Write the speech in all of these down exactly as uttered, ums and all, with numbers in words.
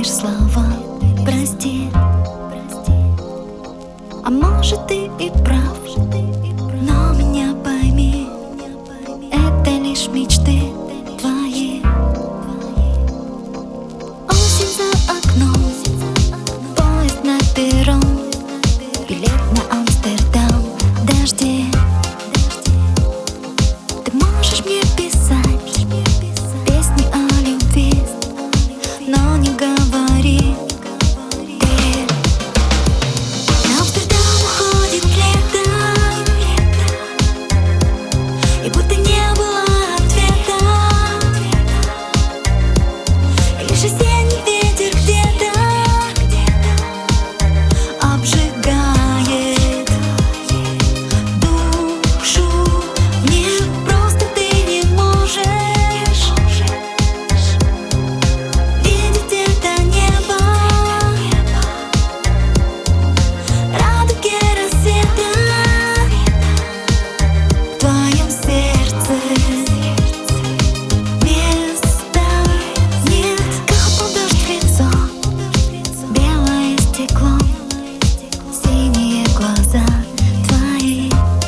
лишь слова «прости». А может, ты и прав, но меня пойми, это лишь мечты твои. Осень за окном, поезд на перрон, билет на Амстердам, дожди. Ты можешь мне писать песни о любви, но не говори. И будто не было ответа, и лишь осенний ветер где-то обжигает душу. Мне просто ты не можешь видеть это небо, радуги рассвета в твоем сердце. Места нет, капал дождь в лицо, белое стекло, синие глаза твои.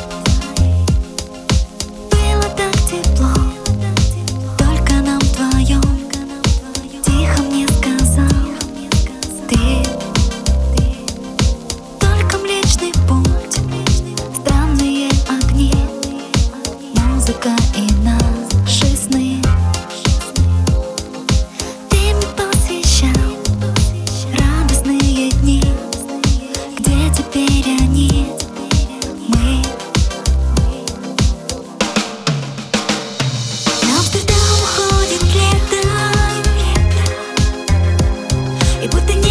Было так тепло, только нам вдвоем. Тихо мне сказал ты. Только Млечный Путь, странные огни, музыка и наши сны. Ты мне посвящал радостные дни, где теперь они, мы. На Амстердам уходит лето, и будто